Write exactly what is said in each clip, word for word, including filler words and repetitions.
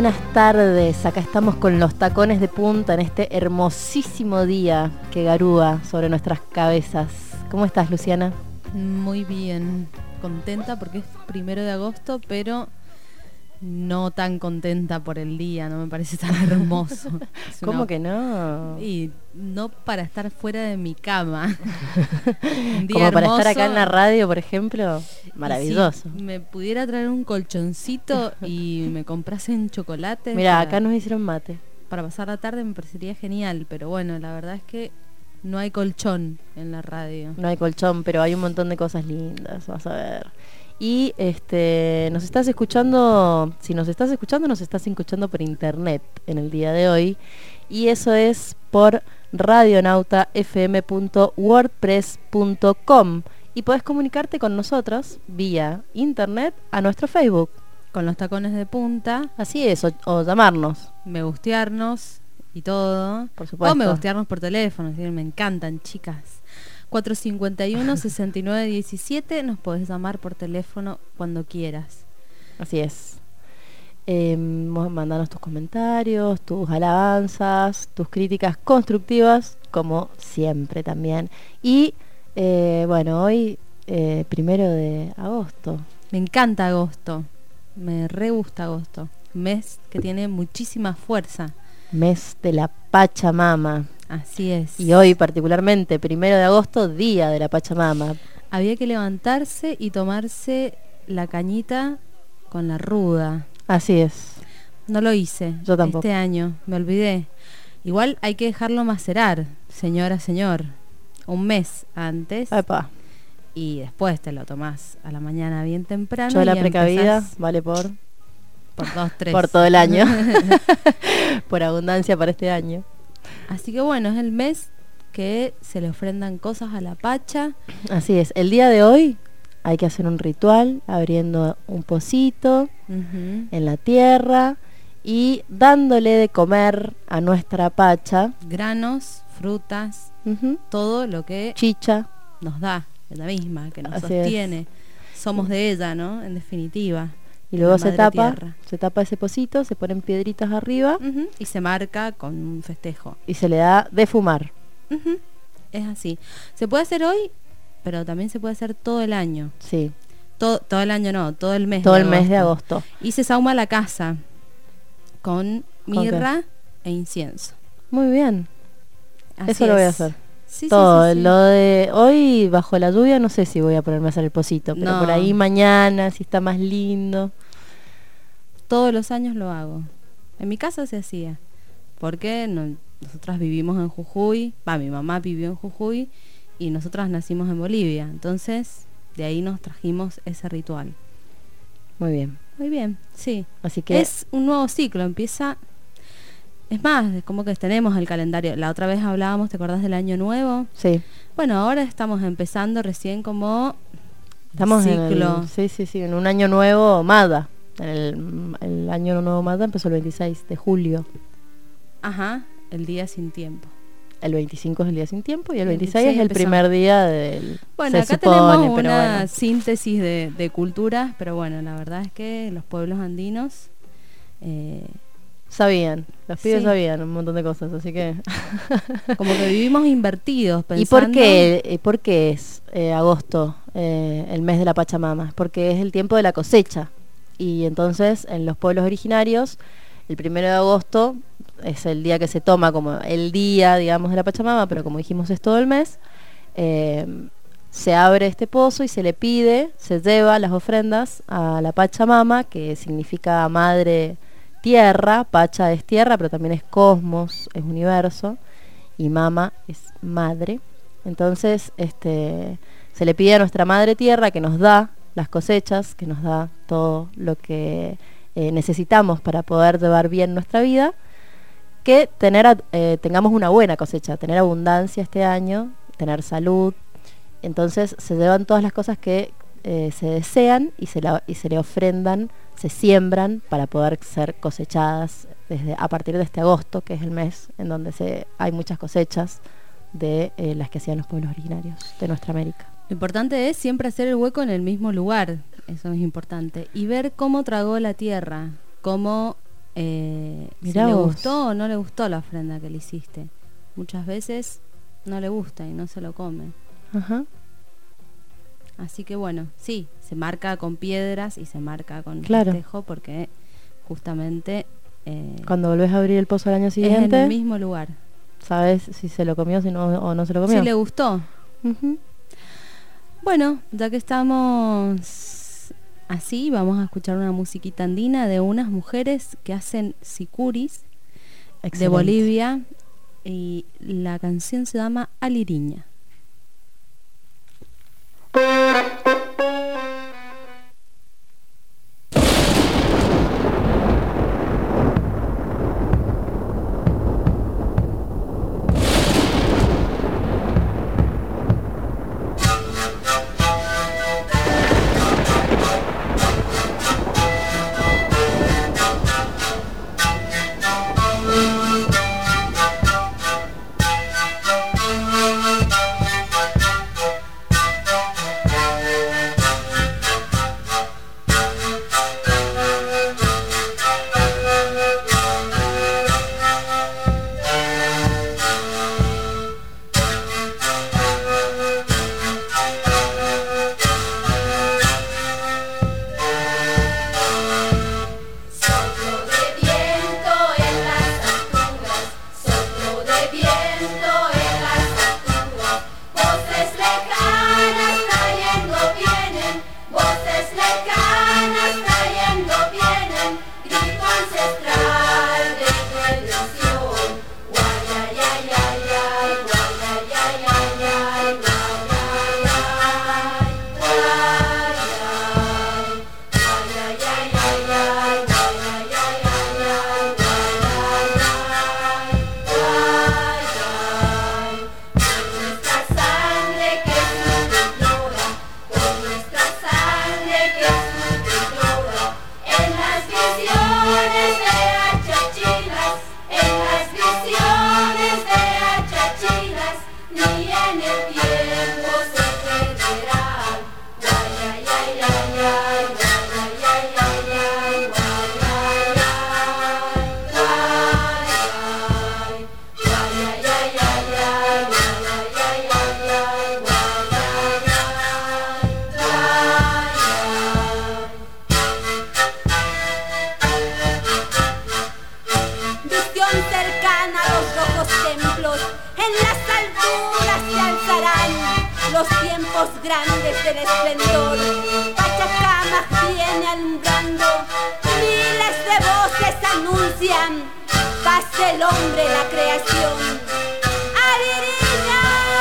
buenas tardes. Acá estamos con los tacones de punta en este hermosísimo día que garúa sobre nuestras cabezas. ¿Cómo estás, Luciana? Muy bien, contenta porque es primero de agosto, pero no tan contenta por el día, no me parece tan hermoso. Es ¿Cómo una... que no? Y no para estar fuera de mi cama. Un día Como para hermoso, estar acá en la radio, por ejemplo, maravilloso. Si me pudiera traer un colchoncito y me comprasen chocolates. Mira, para, acá nos hicieron mate. Para pasar la tarde me parecería genial, pero bueno, la verdad es que no hay colchón en la radio. No hay colchón, pero hay un montón de cosas lindas, vas a ver. Y este, nos estás escuchando, si nos estás escuchando, nos estás escuchando por internet en el día de hoy. Y eso es por radionauta f m punto wordpress punto com. Y podés comunicarte con nosotros vía internet a nuestro Facebook. Con los tacones de punta. Así es, o, o llamarnos. Me gustearnos y todo. Por supuesto. O me gustearnos por teléfono, ¿sí? Me encantan, chicas. cuatro cinco uno, seis nueve uno siete, nos podés llamar por teléfono cuando quieras. Así es. Eh, mandanos tus comentarios, tus alabanzas, tus críticas constructivas, como siempre también. Y eh, bueno, hoy eh, primero de agosto. Me encanta agosto, me re gusta agosto. Mes que tiene muchísima fuerza. Mes de la Pachamama. Así es. Y hoy particularmente, primero de agosto, día de la Pachamama. Había que levantarse y tomarse la cañita con la ruda. Así es. No lo hice. Yo tampoco. Este año, me olvidé. Igual hay que dejarlo macerar, señora, señor. Un mes antes. Epa. Y después te lo tomás a la mañana bien temprano. Yo y la precavida empezás vale por... Por dos, tres. Por todo el año. Por abundancia para este año. Así que bueno, es el mes que se le ofrendan cosas a la Pacha. Así es. El día de hoy hay que hacer un ritual abriendo un pocito uh-huh. en la tierra y dándole de comer a nuestra Pacha granos, frutas, uh-huh. todo lo que chicha nos da, ella misma, que nos Así sostiene. Es. Somos de ella, ¿no? En definitiva. Y luego se tapa, tierra. se tapa ese pocito, se ponen piedritas arriba uh-huh. y se marca con un festejo. Y se le da de fumar. Uh-huh. Es así. Se puede hacer hoy, pero también se puede hacer todo el año. Sí. Todo, todo el año no, todo el mes. Todo de el agosto. mes de agosto. Y se sauma la casa con mirra ¿Qué? e incienso. Muy bien. Así Eso es. lo voy a hacer. Sí, todo. sí, sí, sí. Lo de hoy, bajo la lluvia, no sé si voy a ponerme a hacer el pocito. Pero no. por ahí mañana, si está más lindo. Todos los años lo hago. En mi casa se hacía. Porque no, nosotras vivimos en Jujuy. Va, mi mamá vivió en Jujuy. Y nosotras nacimos en Bolivia. Entonces, de ahí nos trajimos ese ritual. Muy bien. Muy bien, sí. Así que es un nuevo ciclo, empieza... Es más, es como que tenemos el calendario. La otra vez hablábamos, ¿te acordás del año nuevo? Sí. Bueno, ahora estamos empezando recién como Estamos ciclo. En el, sí, sí, sí, en un año nuevo Mada. El, el año nuevo Mada empezó el veintiséis de julio. Ajá, el día sin tiempo. El veinticinco es el día sin tiempo y el, el veintiséis, veintiséis es el empezó. primer día del... Bueno, acá supone, tenemos una pero bueno. síntesis de, de culturas, pero bueno, la verdad es que los pueblos andinos... Eh, sabían, los pibes sí. sabían un montón de cosas, así que... como que vivimos invertidos pensando... ¿Y por qué, por qué es eh, agosto eh, el mes de la Pachamama? Porque es el tiempo de la cosecha. Y entonces en los pueblos originarios, el primero de agosto es el día que se toma como el día, digamos, de la Pachamama, pero como dijimos es todo el mes, eh, se abre este pozo y se le pide, se lleva las ofrendas a la Pachamama, que significa madre tierra. Pacha es tierra, pero también es cosmos, es universo, y mama es madre. Entonces este, se le pide a nuestra madre tierra que nos da las cosechas, que nos da todo lo que eh, necesitamos para poder llevar bien nuestra vida, que tener eh, tengamos una buena cosecha, tener abundancia este año, tener salud. Entonces se llevan todas las cosas que eh, se desean y se, la, y se le ofrendan, se siembran para poder ser cosechadas desde a partir de este agosto, que es el mes en donde se hay muchas cosechas de eh, las que hacían los pueblos originarios de nuestra América. Lo importante es siempre hacer el hueco en el mismo lugar, eso es importante, y ver cómo tragó la tierra, cómo eh, si Mirá le vos. gustó o no le gustó la ofrenda que le hiciste. Muchas veces no le gusta y no se lo come. Ajá. Así que bueno, sí, se marca con piedras y se marca con Claro. festejo porque justamente eh, Cuando volvés a abrir el pozo al año es en siguiente, el mismo lugar. sabes si se lo comió si no, o no se lo comió. Si le gustó. Ujú. Bueno, ya que estamos así, vamos a escuchar una musiquita andina de unas mujeres que hacen sicuris de Excelente. Bolivia y la canción se llama Aliriña. Los tiempos grandes del esplendor, Pachacamac viene alumbrando, miles de voces anuncian, paz del hombre la creación. ¡Aliriña!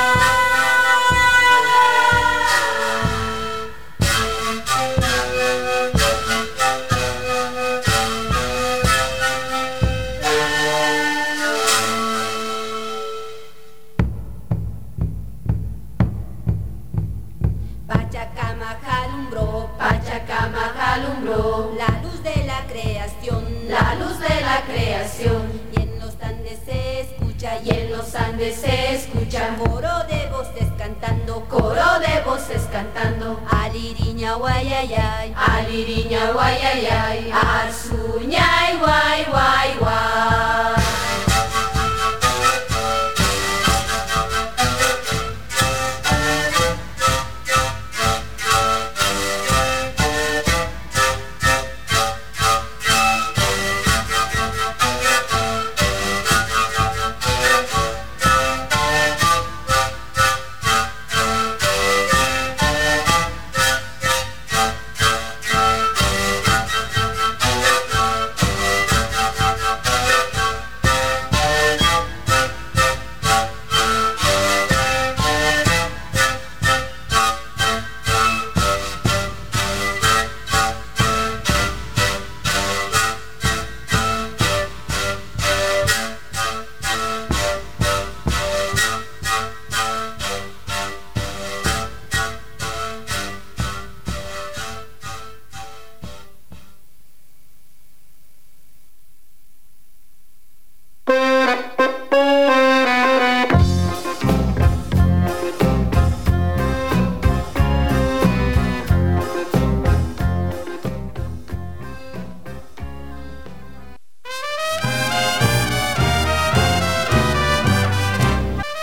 Pachacamac alumbró, Pachacamac alumbró, la luz de la creación, la luz de la creación. Y en los Andes se escucha, y en los Andes se escucha, coro de voces cantando, coro de voces cantando. Aliriña guayayay, Aliriña guayayay, Arzuñay guay guay guay.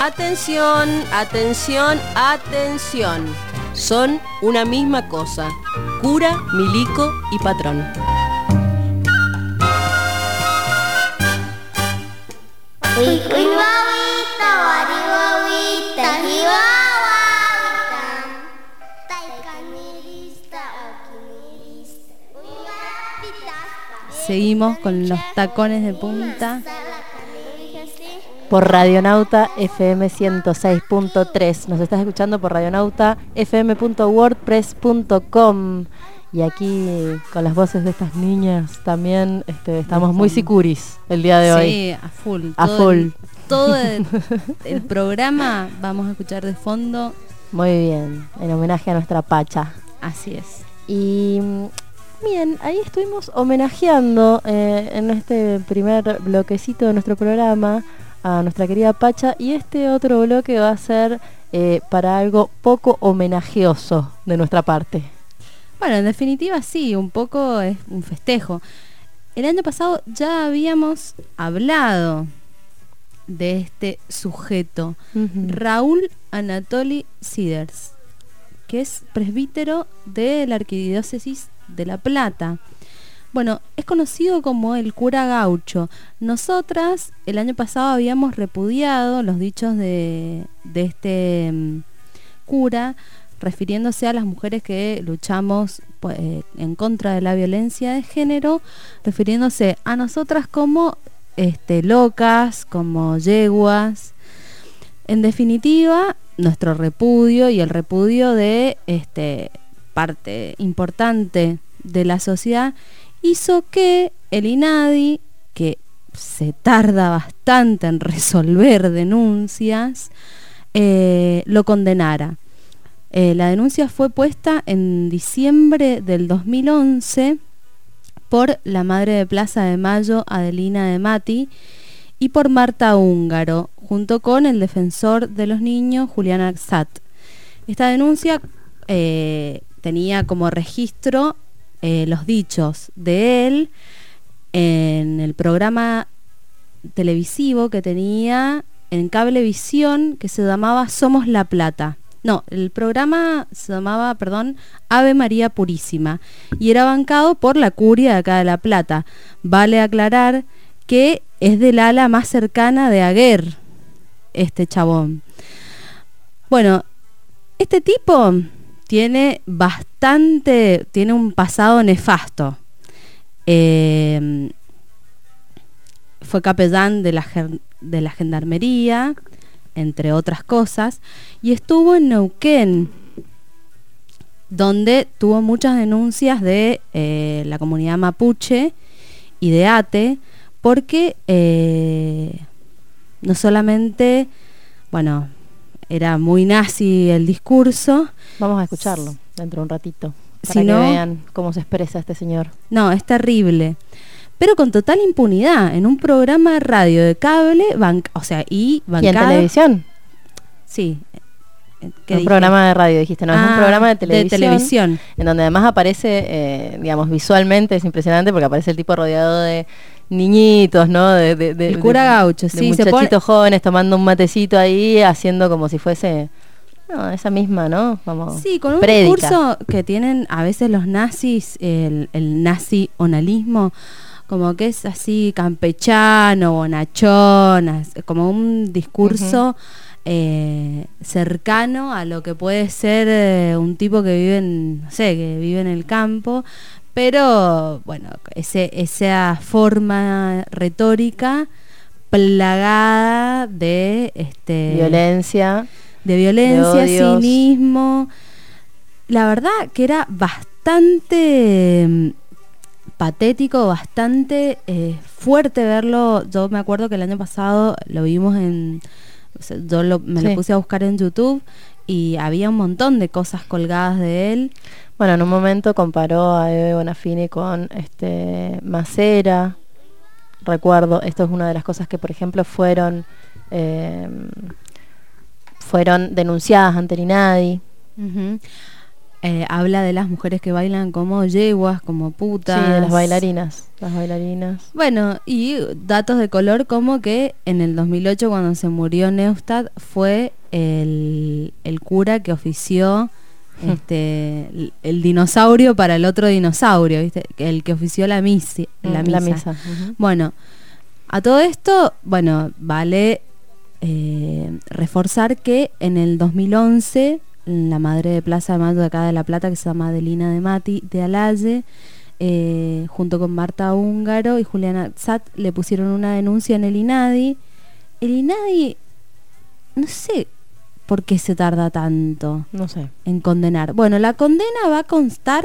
Atención, atención, atención. Son una misma cosa. Cura, milico y patrón. Seguimos con los tacones de punta. Por Radionauta F M ciento seis punto tres. Nos estás escuchando por radionauta f m punto wordpress punto com. Y aquí con las voces de estas niñas también este, estamos muy sicuris el día de hoy. Sí, a full. A todo full. El, todo el, el programa vamos a escuchar de fondo. Muy bien, en homenaje a nuestra Pacha. Así es. Y bien, ahí estuvimos homenajeando eh, en este primer bloquecito de nuestro programa a nuestra querida Pacha, y este otro bloque va a ser eh, para algo poco homenagioso de nuestra parte. Bueno, en definitiva sí, un poco es un festejo. El año pasado ya habíamos hablado de este sujeto, Uh-huh. Raúl Anatoly Siders, que es presbítero de la Arquidiócesis de La Plata. Bueno, es conocido como el cura gaucho. Nosotras el año pasado habíamos repudiado los dichos de, de este um, cura, refiriéndose a las mujeres que luchamos pues, eh, en contra de la violencia de género, refiriéndose a nosotras como este, locas, como yeguas. En definitiva, nuestro repudio y el repudio de este, parte importante de la sociedad hizo que el INADI, que se tarda bastante en resolver denuncias, eh, lo condenara. Eh, la denuncia fue puesta en diciembre del dos mil once por la madre de Plaza de Mayo, Adelina de Mati, y por Marta Húngaro, junto con el defensor de los niños, Julián Arzat. Esta denuncia eh, tenía como registro eh, los dichos de él en el programa televisivo que tenía en Cablevisión, que se llamaba Somos La Plata. No, el programa se llamaba, perdón, Ave María Purísima, y era bancado por la curia de acá de La Plata. Vale aclarar que es del ala más cercana de Aguer, este chabón. Bueno, este tipo tiene bastante, tiene un pasado nefasto. Eh, fue capellán de la, de la gendarmería, entre otras cosas, y estuvo en Neuquén, donde tuvo muchas denuncias de eh, la comunidad mapuche y de Ate, porque eh, no solamente, bueno, era muy nazi el discurso. Vamos a escucharlo dentro de un ratito, para si que no, vean cómo se expresa este señor. No, es terrible. Pero con total impunidad, en un programa de radio de cable, banca, o sea, y bancado. ¿Y en televisión? Sí. Un dije? programa de radio, dijiste, no, ah, es un programa de televisión, de televisión. En donde además aparece, eh, digamos, visualmente es impresionante porque aparece el tipo rodeado de niñitos, ¿no? De, de, de, el cura gaucho, de, sí. de muchachitos se pone... jóvenes tomando un matecito ahí, haciendo como si fuese... No, esa misma, ¿no? Como sí, con un prédica. discurso que tienen a veces los nazis, el, el nazi-onalismo, como que es así campechano, bonachón, como un discurso uh-huh. eh, cercano a lo que puede ser eh, un tipo que vive en, no sé, que vive en el campo, pero bueno, ese, esa forma retórica plagada de este violencia, de violencia, de cinismo. La verdad que era bastante patético, bastante eh, fuerte verlo. Yo me acuerdo que el año pasado lo vimos en, o sea, yo lo, me sí. lo puse a buscar en YouTube y había un montón de cosas colgadas de él. Bueno, en un momento comparó a Eve Bonafini con este Macera. Recuerdo, esto es una de las cosas que, por ejemplo, fueron eh, fueron denunciadas ante el INADI. Uh-huh. eh, habla de las mujeres que bailan como yeguas, como putas. Sí, de las bailarinas, las bailarinas. Bueno, y datos de color como que en el dos mil ocho, cuando se murió Neustadt, fue el, el cura que ofició este el, el dinosaurio para el otro dinosaurio, ¿viste? El que ofició la, misi, la misa. La misa. Uh-huh. Bueno, a todo esto, bueno, vale eh, reforzar que en el dos mil once la madre de Plaza de Mayo de acá de La Plata, que se llama Adelina de Mati de Alaye, eh, junto con Marta Húngaro y Juliana Zat, le pusieron una denuncia en el INADI. El INADI, no sé por qué se tarda tanto no sé. en condenar. Bueno, la condena va a constar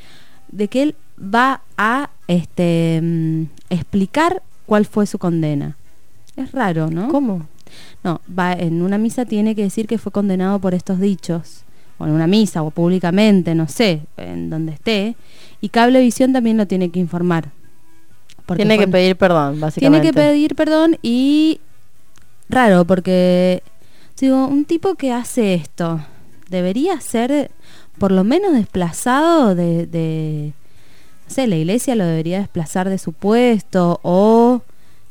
de que él va a este mm, explicar cuál fue su condena. Es raro, ¿no? ¿Cómo? No, va en una misa tiene que decir que fue condenado por estos dichos, o en una misa o públicamente, no sé, en donde esté, y Cablevisión también lo tiene que informar. Tiene fue, que pedir perdón, básicamente. Tiene que pedir perdón y raro, porque digo, un tipo que hace esto debería ser por lo menos desplazado de, de no sé, la iglesia lo debería desplazar de su puesto o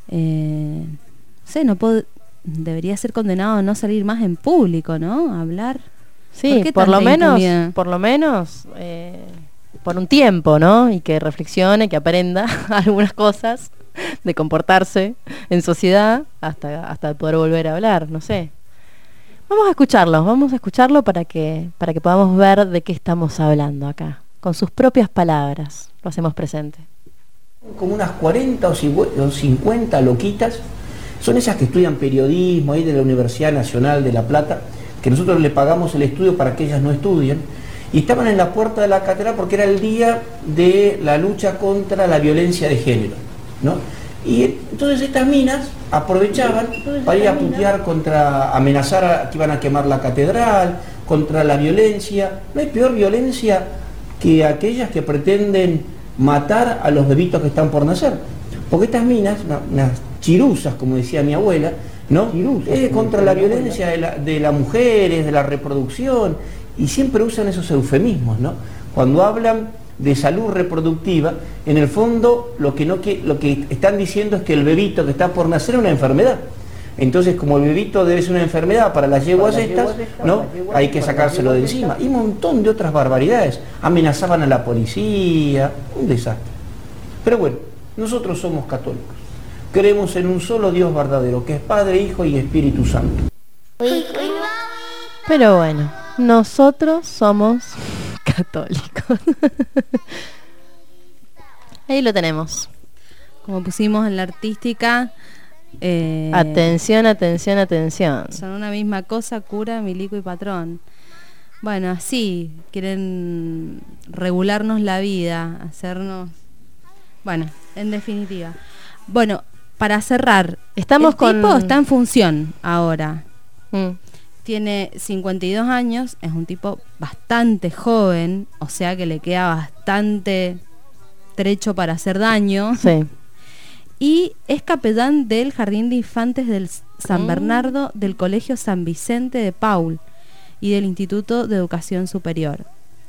eh, no sé, no puedo, debería ser condenado a no salir más en público, ¿no? A hablar. Sí, ¿Por, por lo menos, intimidad? por lo menos, eh, por un tiempo, ¿no? Y que reflexione, que aprenda algunas cosas de comportarse en sociedad hasta hasta poder volver a hablar, no sé. Vamos a escucharlo, vamos a escucharlo para que para que podamos ver de qué estamos hablando acá, con sus propias palabras. Lo hacemos presente. Como unas cuarenta o cincuenta loquitas, son esas que estudian periodismo ahí de la Universidad Nacional de La Plata, que nosotros le pagamos el estudio para que ellas no estudien, y estaban en la puerta de la catedral porque era el día de la lucha contra la violencia de género, ¿no? Y entonces estas minas aprovechaban para ir a putear contra, amenazar a que iban a quemar la catedral, contra la violencia. No hay peor violencia que aquellas que pretenden matar a los bebitos que están por nacer. Porque estas minas, unas una chiruzas, como decía mi abuela, ¿no? Es contra la violencia de, la, de las mujeres, de la reproducción, y siempre usan esos eufemismos, ¿no? Cuando hablan de salud reproductiva, en el fondo lo que, no, que, lo que están diciendo es que el bebito que está por nacer es una enfermedad. Entonces, como el bebito debe ser una enfermedad para las yeguas estas, ¿no? Hay que sacárselo de encima. Y un montón de otras barbaridades. Amenazaban a la policía, un desastre. Pero bueno, nosotros somos católicos. Creemos en un solo Dios verdadero, que es Padre, Hijo y Espíritu Santo. Pero bueno, nosotros somos católicos. Ahí lo tenemos. Como pusimos en la artística, eh, atención, atención, atención. son una misma cosa, cura, milico y patrón. Bueno, así quieren regularnos la vida, hacernos... Bueno, en definitiva. Bueno, para cerrar, estamos el con... tipo está en función ahora. Mm. Tiene cincuenta y dos años, es un tipo bastante joven, o sea que le queda bastante trecho para hacer daño. Sí. Y es capellán del Jardín de Infantes del San Mm. Bernardo, del Colegio San Vicente de Paul y del Instituto de Educación Superior.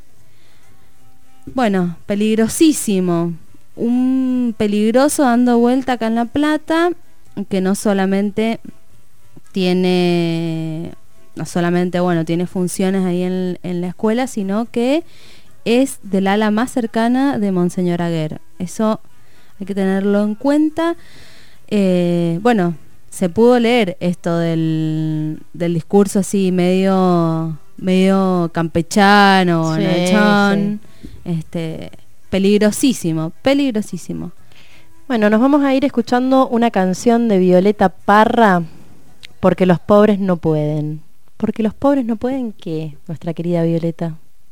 Bueno, peligrosísimo. Un peligroso dando vuelta acá en La Plata, que no solamente tiene... no solamente, bueno, tiene funciones ahí en, en la escuela, sino que es del ala más cercana de Monseñor Aguer. Eso hay que tenerlo en cuenta. Eh, bueno, se pudo leer esto del, del discurso así medio medio campechano, Sí, bonachón, este, peligrosísimo, peligrosísimo. Bueno, nos vamos a ir escuchando una canción de Violeta Parra, Porque los pobres no pueden. Porque los pobres no pueden, ¿qué? Nuestra querida Violeta.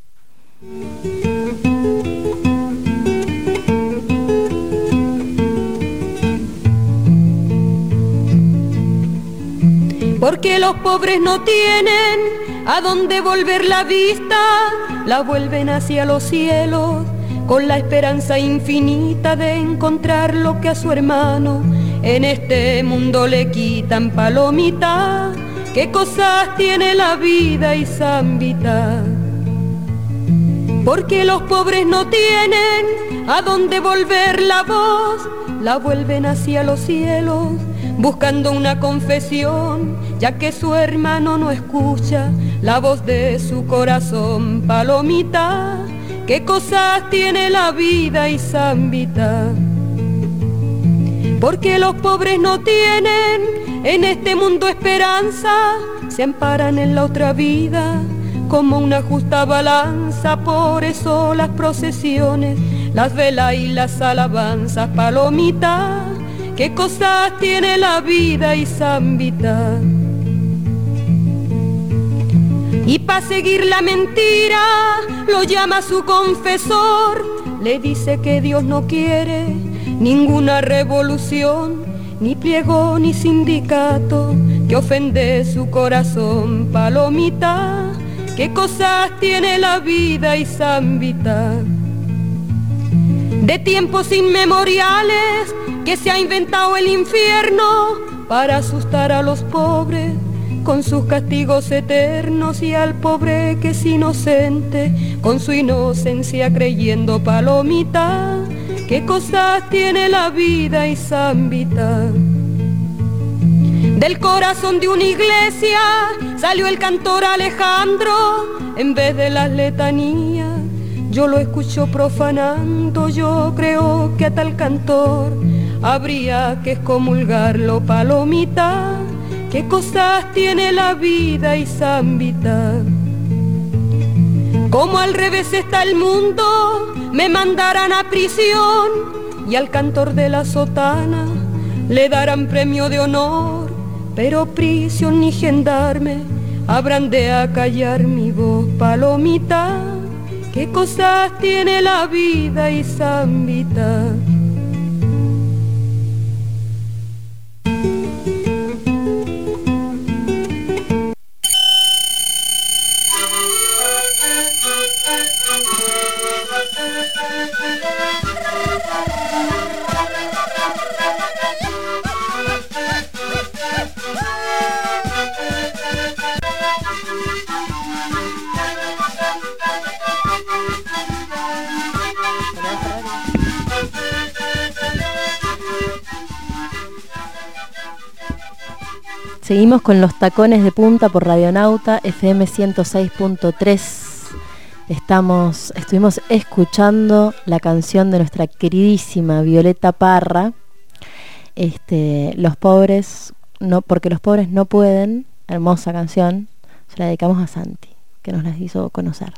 Porque los pobres no tienen a dónde volver la vista, la vuelven hacia los cielos con la esperanza infinita de encontrar lo que a su hermano en este mundo le quitan. Palomita, qué cosas tiene la vida y zambita. porque los pobres no tienen a dónde volver la voz, la vuelven hacia los cielos, buscando una confesión, ya que su hermano no escucha la voz de su corazón. Palomita, qué cosas tiene la vida y zambita, porque los pobres no tienen en este mundo esperanza, se amparan en la otra vida como una justa balanza. Por eso las procesiones, las velas y las alabanzas. Palomita, qué cosas tiene la vida y zambita. Y pa' seguir la mentira lo llama su confesor, le dice que Dios no quiere ninguna revolución, ni pliego ni sindicato que ofende su corazón. Palomita, qué cosas tiene la vida y zambita. De tiempos inmemoriales que se ha inventado el infierno para asustar a los pobres con sus castigos eternos, y al pobre que es inocente con su inocencia creyendo. Palomita, qué cosas tiene la vida y zambita. Del corazón de una iglesia salió el cantor Alejandro, en vez de las letanías yo lo escucho profanando. Yo creo que a tal cantor habría que excomulgarlo. Palomita, qué cosas tiene la vida y zambita. Como al revés está el mundo, me mandarán a prisión, y al cantor de la sotana le darán premio de honor, pero prisión ni gendarme habrán de acallar mi voz. Palomita, qué cosas tiene la vida y zambita. Seguimos con los tacones de punta por Radionauta F M ciento seis punto tres. Estamos, estuvimos escuchando la canción de nuestra queridísima Violeta Parra, este, Los pobres, no, porque los pobres no pueden, hermosa canción, se la dedicamos a Santi, que nos la hizo conocer.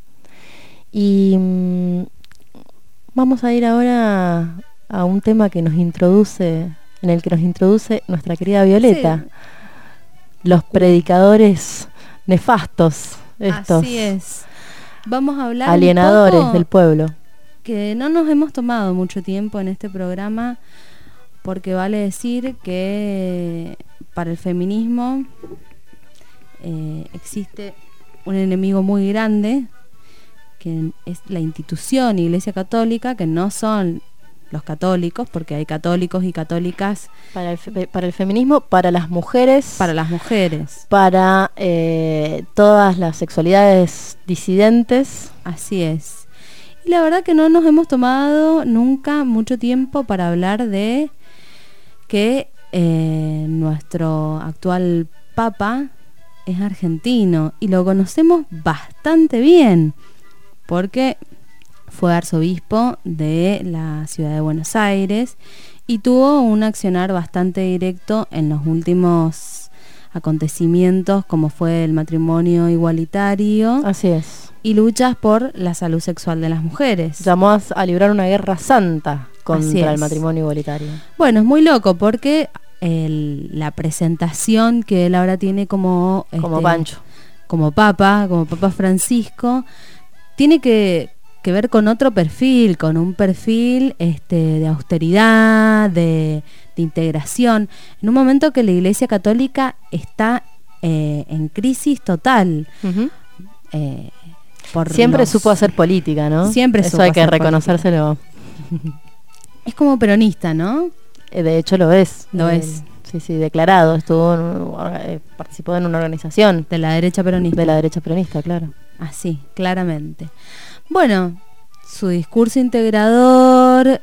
Y mmm, vamos a ir ahora a un tema que nos introduce, en el que nos introduce nuestra querida Violeta. Sí. Los predicadores nefastos, estos. Así es. Vamos a hablar alienadores un poco del pueblo. Que no nos hemos tomado mucho tiempo en este programa, porque vale decir que para el feminismo eh, existe un enemigo muy grande, que es la institución Iglesia Católica, que no son los católicos, porque hay católicos y católicas. Para el, fe, para el feminismo, para las mujeres. Para las mujeres. Para eh, todas las sexualidades disidentes. Así es. Y la verdad que no nos hemos tomado nunca mucho tiempo para hablar de que eh, nuestro actual papa es argentino, y lo conocemos bastante bien, porque fue arzobispo de la ciudad de Buenos Aires y tuvo un accionar bastante directo en los últimos acontecimientos, como fue el matrimonio igualitario. Así es. Y luchas por la salud sexual de las mujeres. Llamó a, a librar una guerra santa contra el matrimonio igualitario. Bueno, es muy loco porque el, la presentación que él ahora tiene como... Como este, Pancho. Como Papa, como Papa Francisco, tiene que... que ver con otro perfil, con un perfil este, de austeridad, de, de integración, en un momento que la Iglesia Católica está eh, en crisis total. Uh-huh. eh, por siempre los... supo hacer política, ¿no? Siempre Eso supo hay que hacer reconocérselo. Es como peronista, ¿no? Eh, de hecho lo es. Lo eh, es. Sí, sí, declarado. Estuvo en, eh, participó en una organización. De la derecha peronista. De la derecha peronista, claro. Así, claramente. Bueno, su discurso integrador.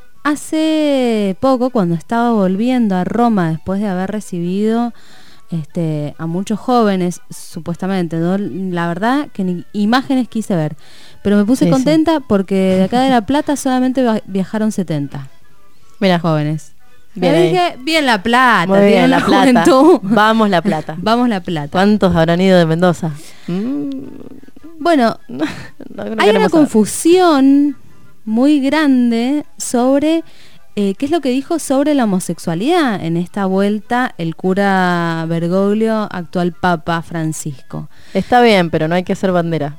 Hace poco, cuando estaba volviendo a Roma después de haber recibido este, a muchos jóvenes, supuestamente, ¿no? La verdad que ni imágenes quise ver, pero me puse Sí, contenta porque de acá de La Plata solamente va- viajaron setenta Mira, jóvenes. Bien Me ahí. dije, bien La Plata, muy tiene bien, una La Plata. juventud. Vamos La Plata. Vamos La Plata. ¿Cuántos habrán ido de Mendoza? Mm, Bueno, no, no hay una queremos saber. confusión muy grande sobre eh, qué es lo que dijo sobre la homosexualidad en esta vuelta el cura Bergoglio, actual Papa Francisco. Está bien, pero no hay que hacer bandera.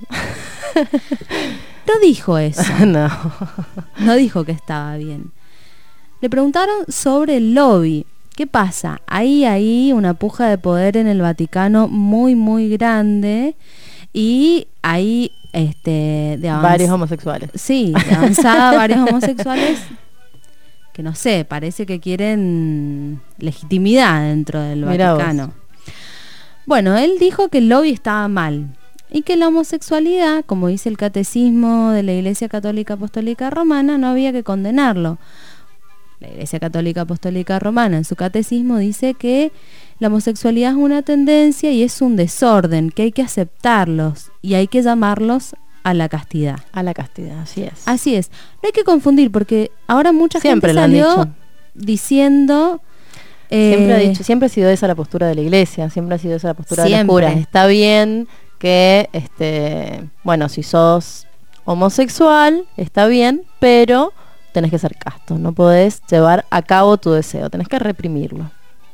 No dijo eso, No. no dijo que estaba bien. Le preguntaron sobre el lobby. ¿Qué pasa? Hay ahí una puja de poder en el Vaticano muy, muy grande y hay este, de avanz- Varios homosexuales. Sí, de avanzada varios homosexuales que no sé, parece que quieren legitimidad dentro del Mirá vos. Vaticano. Bueno, él dijo que el lobby estaba mal y que la homosexualidad, como dice el catecismo de la Iglesia Católica Apostólica Romana, no había que condenarlo. La Iglesia Católica Apostólica Romana en su catecismo dice que la homosexualidad es una tendencia y es un desorden, que hay que aceptarlos y hay que llamarlos a la castidad. A la castidad, así es. Así es. No hay que confundir porque ahora mucha Siempre gente lo han salió dicho. diciendo... Siempre ha eh, dicho, siempre ha sido esa la postura de la iglesia, siempre ha sido esa la postura de Siempre. los curas. Está bien que, este, bueno, si sos homosexual, está bien, pero tenés que ser casto, no podés llevar a cabo tu deseo, tenés que reprimirlo.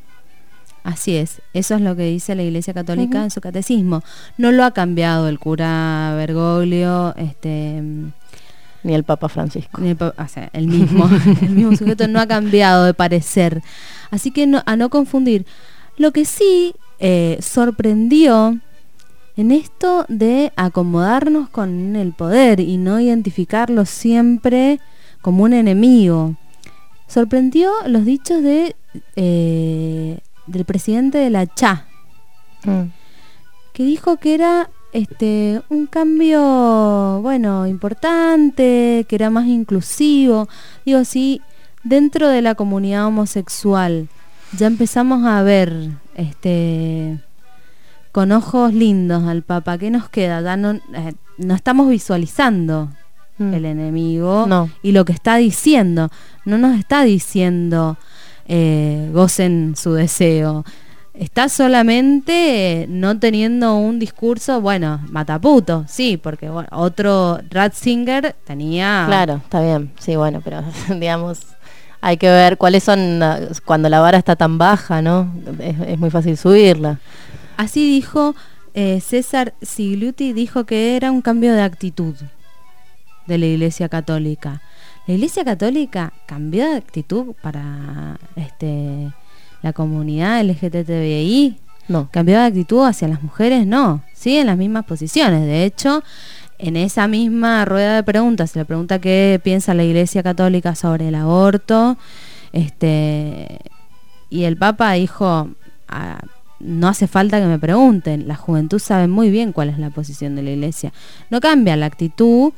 Así es, eso es lo que dice la Iglesia Católica Ujú. en su catecismo. No lo ha cambiado el cura Bergoglio, este, Ni el Papa Francisco. ni el, pa- o sea, el mismo, el mismo sujeto no ha cambiado de parecer. Así que no, a no confundir. Lo que sí eh, sorprendió en esto de acomodarnos con el poder y no identificarlo siempre como un enemigo. Sorprendió los dichos de eh, del presidente de la C H A, Mm. que dijo que era este un cambio, bueno, importante, que era más inclusivo. Digo, sí, dentro de la comunidad homosexual ya empezamos a ver este con ojos lindos al Papa, ¿qué nos queda? Ya no, eh, no estamos visualizando Mm. el enemigo No. y lo que está diciendo. No nos está diciendo eh, gocen su deseo. Está solamente eh, no teniendo un discurso, bueno, mataputo, sí, porque bueno, otro Ratzinger tenía... Claro, está bien, sí, bueno, pero digamos, hay que ver cuáles son, ah, cuando la vara está tan baja, ¿no? Es, es muy fácil subirla. Así dijo eh, César Sigliuti, dijo que era un cambio de actitud de la Iglesia Católica. La Iglesia Católica cambió de actitud para este la comunidad L G B T I. No. Cambió de actitud hacia las mujeres, no. Siguen las mismas posiciones. De hecho, en esa misma rueda de preguntas, se le pregunta qué piensa la Iglesia Católica sobre el aborto, este y el Papa dijo, ah, no hace falta que me pregunten, la juventud sabe muy bien cuál es la posición de la Iglesia. No cambia la actitud.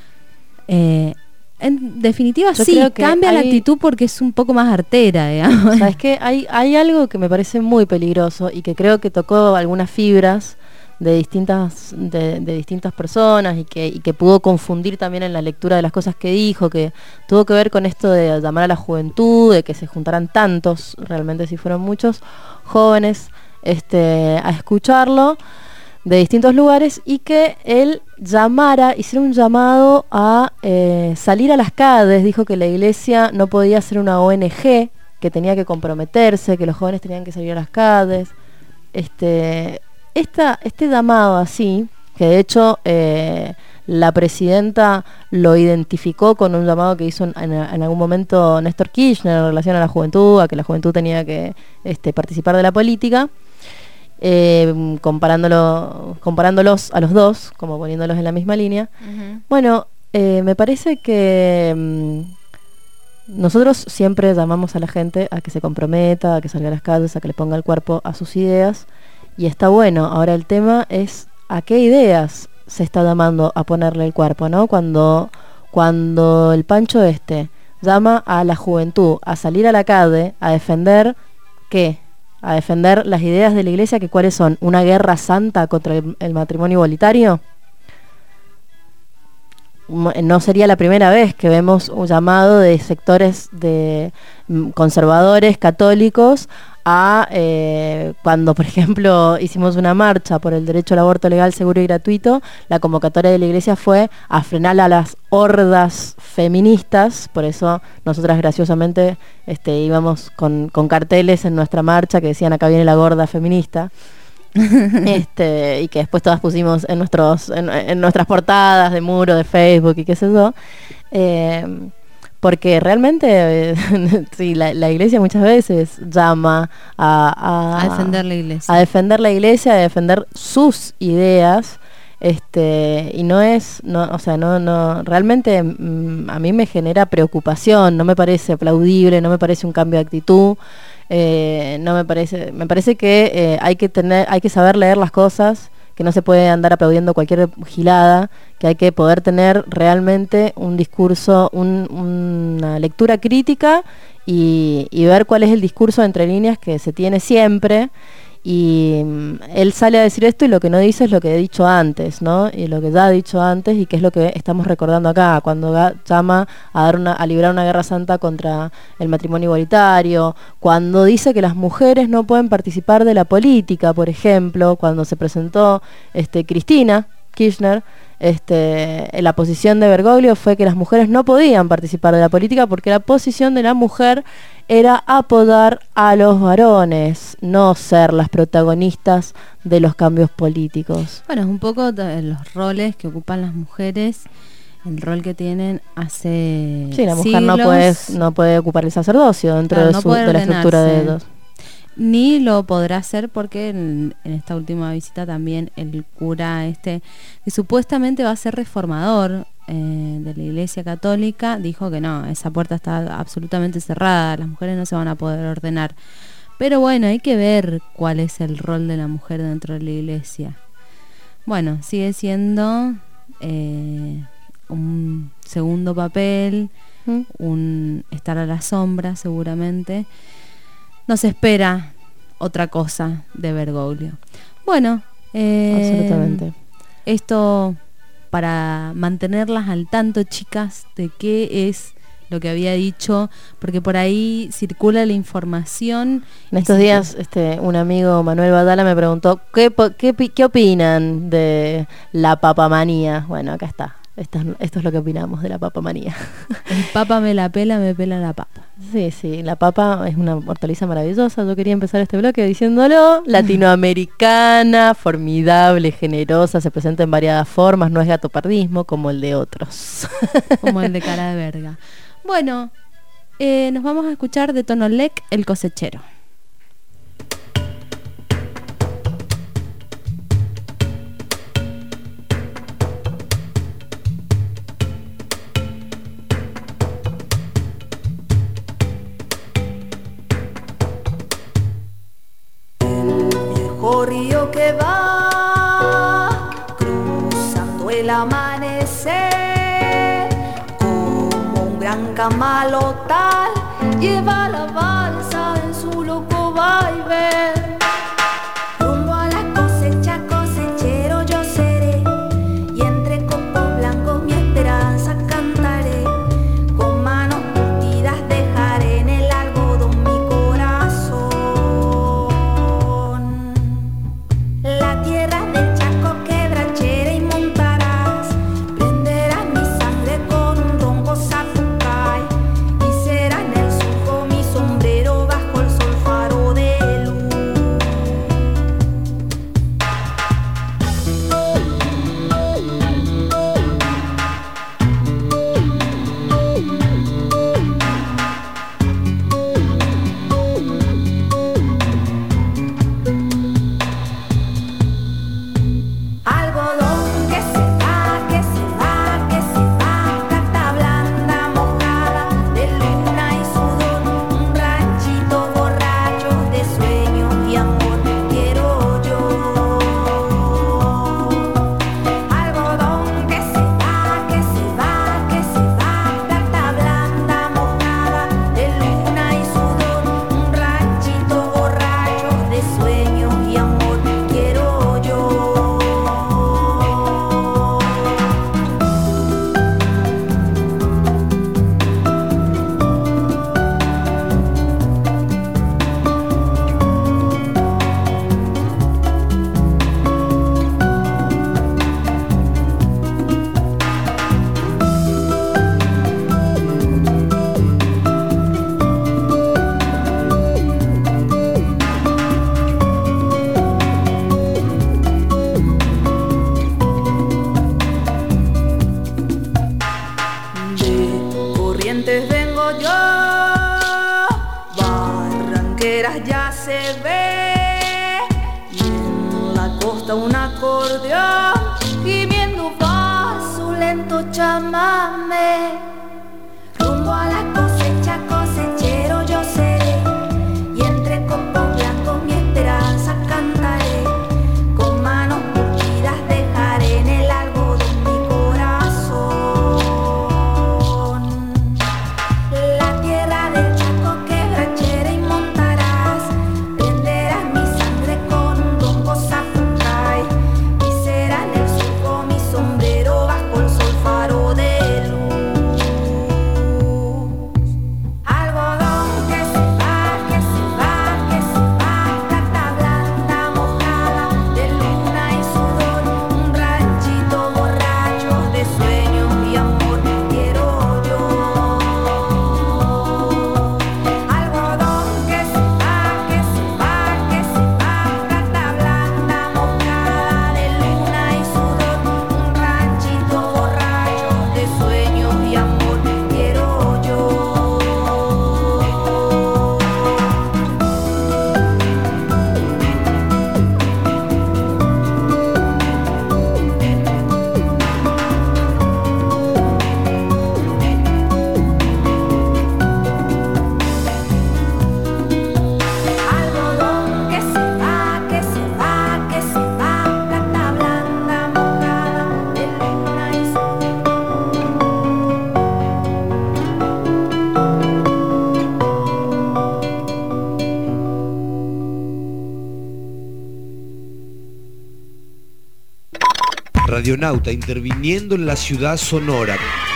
Eh, en definitiva, Yo sí, creo que cambia la hay- actitud porque es un poco más artera, digamos. ¿Sabes qué? Hay, hay algo que me parece muy peligroso y que creo que tocó algunas fibras de distintas, de, de distintas personas y que, y que pudo confundir también en la lectura de las cosas que dijo, que tuvo que ver con esto de llamar a la juventud, de que se juntaran tantos, realmente si fueron muchos, jóvenes este, a escucharlo de distintos lugares y que él llamara, hiciera un llamado a eh, salir a las calles. Dijo que la iglesia no podía ser una O N G, que tenía que comprometerse, que los jóvenes tenían que salir a las calles. Este, esta, este llamado así, que de hecho eh, la presidenta lo identificó con un llamado que hizo en, en, en algún momento Néstor Kirchner en relación a la juventud, a que la juventud tenía que este, participar de la política. Eh, comparándolo, comparándolos a los dos, como poniéndolos en la misma línea. Uh-huh. Bueno, eh, me parece que mm, nosotros siempre llamamos a la gente a que se comprometa, a que salga a las calles, a que le ponga el cuerpo a sus ideas, y está bueno. Ahora el tema es a qué ideas se está llamando a ponerle el cuerpo, ¿no? Cuando, cuando el Pancho este llama a la juventud a salir a la calle a defender, ¿qué? A defender las ideas de la Iglesia, que ¿cuáles son? ¿Una guerra santa contra el, el matrimonio igualitario? No sería la primera vez que vemos un llamado de sectores de conservadores católicos a eh, cuando, por ejemplo, hicimos una marcha por el derecho al aborto legal, seguro y gratuito. La convocatoria de la Iglesia fue a frenar a las hordas feministas. Por eso nosotras graciosamente este, íbamos con, con carteles en nuestra marcha que decían acá viene la gorda feminista. este, y que después todas pusimos en nuestros en, en nuestras portadas de muro de Facebook y qué sé yo, eh, porque realmente eh, sí, la, la Iglesia muchas veces llama a, a, a defender la Iglesia, a defender la Iglesia, a defender sus ideas, este, y no es, no, o sea, no, no, realmente mm, a mí me genera preocupación, no me parece aplaudible, no me parece un cambio de actitud. Eh, no me parece, me parece que eh, hay que tener, hay que saber leer las cosas, que no se puede andar aplaudiendo cualquier gilada, que hay que poder tener realmente un discurso, un, una lectura crítica y, y ver cuál es el discurso entre líneas que se tiene siempre. Y um, él sale a decir esto y lo que no dice es lo que he dicho antes, ¿no? Y lo que ya ha dicho antes y que es lo que estamos recordando acá, cuando ga- llama a, dar una, a librar una guerra santa contra el matrimonio igualitario, cuando dice que las mujeres no pueden participar de la política, por ejemplo, cuando se presentó este, Cristina Kirchner, este, la posición de Bergoglio fue que las mujeres no podían participar de la política porque la posición de la mujer era apoyar a los varones, no ser las protagonistas de los cambios políticos. Bueno, es un poco de los roles que ocupan las mujeres, el rol que tienen hace Sí, la mujer siglos. no puede, no puede ocupar el sacerdocio dentro Claro, de, no su, puede de la estructura de ordenarse. ellos. Ni lo podrá hacer porque en, en esta última visita también el cura este, que supuestamente va a ser reformador eh, de la Iglesia Católica, dijo que no, esa puerta está absolutamente cerrada, las mujeres no se van a poder ordenar. Pero bueno, hay que ver cuál es el rol de la mujer dentro de la Iglesia. Bueno, sigue siendo eh, un segundo papel, ¿Mm? un estar a la sombra seguramente. No se espera otra cosa de Bergoglio. Bueno, eh, Absolutamente. Esto para mantenerlas al tanto, chicas, de qué es lo que había dicho, porque por ahí circula la información. En estos días este, un amigo, Manuel Badala, me preguntó ¿qué, po- qué, pi- qué opinan de la papamanía? Bueno, acá está. Esto, es- esto es lo que opinamos de la papamanía. El papa me la pela, me pela la papa. Sí, sí, la papa es una hortaliza maravillosa. Yo quería empezar este bloque diciéndolo. Latinoamericana, formidable, generosa, se presenta en variadas formas, no es gatopardismo como el de otros. Como el de cara de verga. Bueno, eh, nos vamos a escuchar de Tonolec, El Cosechero. Viejo río que va cruzando el amanecer, como un gran camalotal lleva la balsa en su loco vaivén. Rumbo a la cosecha, cosechero yo seré, y entre copos blancos mi esperanza cantaré. Con manos curtidas dejaré en el algodón mi corazón. La tierra del Chaco quebrachera y montarás, prenderás mi sangre con un ronco zapucay, y acordeón, gimiendo va su lento chamamé. Rumbo a la cosecha, cosechero yo seré, y entre copos blancos mi esperanza cantaré. Con manos curtidas dejaré en el algodón mi corazón. La tierra del Chaco quebrachera y montarás, prenderás mi sangre con un dongo zapucay, y será en el surco mi sombrero bajo el sol faro de luz. Algodón que se va, que se va, que se va, plata blanda mojada de luna y sudor, un ranchito borracho de sueños y amor quiero yo. Algodón que se va, que se va, que se va, plata blanda mojada de luna y sudor, un ranchito borracho de sueños y amor quiero yo. Algodón que se va, que se va, que se va, plata blanda mojada de luna y Radionauta interviniendo en la ciudad sonora.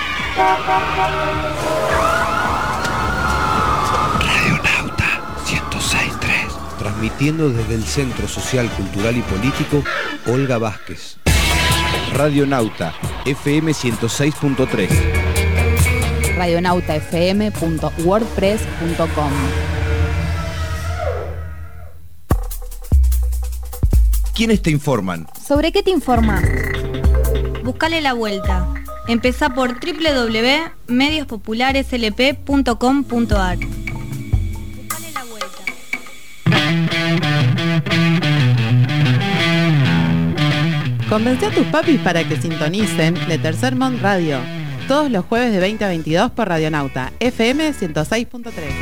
Radionauta ciento seis punto tres. Transmitiendo desde el Centro Social, Cultural y Político Olga Vázquez. Radionauta F M ciento seis punto tres. radionauta f m punto wordpress punto com. ¿Quiénes te informan? ¿Sobre qué te informas? Buscale la vuelta. Empezá por doble u doble u doble u punto medios populares l p punto com punto a r. Buscale la vuelta. Convence a tus papis para que sintonicen Le Tercer Mont Radio, todos los jueves de veinte a veintidós por Radionauta F M ciento seis punto tres.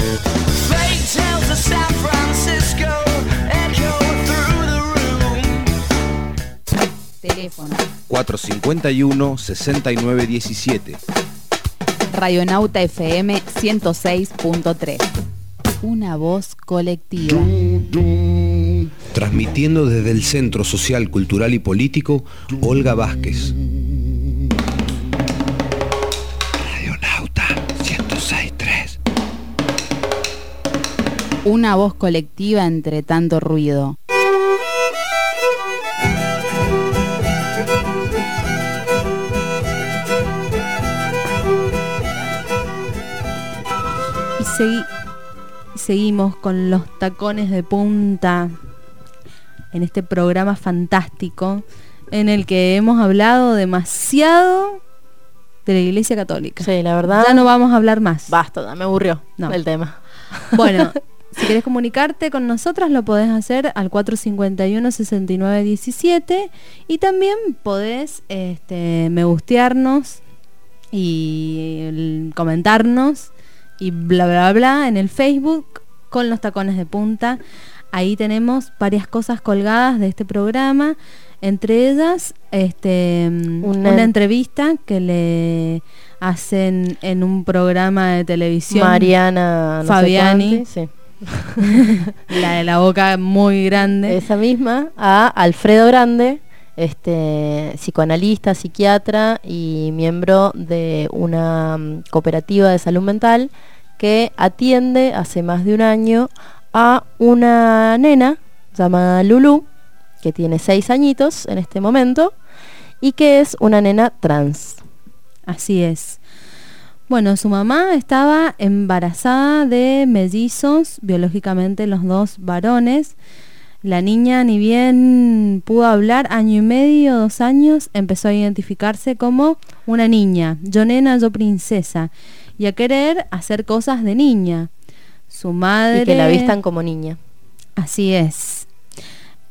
Teléfono cuatrocientos cincuenta y uno, sesenta y nueve diecisiete. Radionauta F M ciento seis punto tres. Una voz colectiva. Transmitiendo desde el Centro Social, Cultural y Político Olga Vázquez. Radionauta ciento seis punto tres. Una voz colectiva entre tanto ruido. Y segui- seguimos con los tacones de punta en este programa fantástico en el que hemos hablado demasiado de la Iglesia Católica. Sí, la verdad. Ya no vamos a hablar más. Basta, me aburrió No. el tema. Bueno, si querés comunicarte con nosotras lo podés hacer al cuatro cincuenta y uno, sesenta y nueve diecisiete y también podés este, me gustearnos y el- comentarnos y bla bla bla en el Facebook con los tacones de punta. Ahí tenemos varias cosas colgadas de este programa, entre ellas este, Una- una entrevista que le hacen en un programa de televisión. Mariana no sé Fabiani. cuánti, sí. La de la boca muy grande. Esa misma, a Alfredo Grande, este psicoanalista, psiquiatra y miembro de una mm, cooperativa de salud mental que atiende hace más de un año a una nena llamada Lulú, que tiene seis añitos en este momento y que es una nena trans. Así es. Bueno, su mamá estaba embarazada de mellizos, biológicamente los dos varones. La niña, ni bien pudo hablar, año y medio, dos años, empezó a identificarse como una niña. Yo nena, yo princesa. Y a querer hacer cosas de niña. Su madre... Y que la vistan como niña. Así es.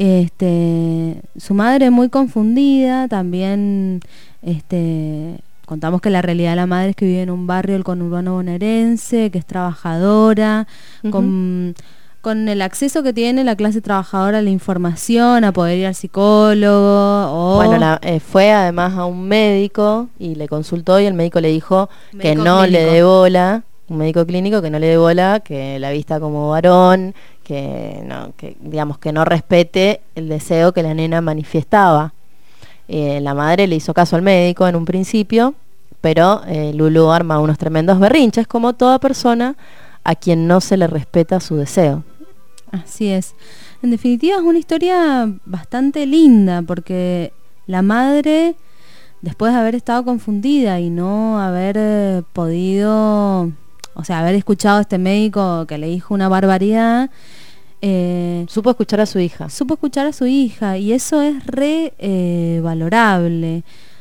Este, su madre muy confundida, también este, contamos que la realidad de la madre es que vive en un barrio del conurbano bonaerense, que es trabajadora, uh-huh. con, con el acceso que tiene la clase trabajadora a la información, a poder ir al psicólogo. O bueno, la, eh, fue además a un médico y le consultó y el médico le dijo que no clínico. le dé bola, un médico clínico que no le dé bola, que la vista como varón, que no, que digamos que no respete el deseo que la nena manifestaba. Eh, la madre le hizo caso al médico en un principio, pero eh, Lulú arma unos tremendos berrinches, como toda persona a quien no se le respeta su deseo. Así es. En definitiva es una historia bastante linda, porque la madre, después de haber estado confundida y no haber eh, podido... O sea, haber escuchado a este médico que le dijo una barbaridad. Eh, supo escuchar a su hija. Supo escuchar a su hija y eso es re eh, valorable.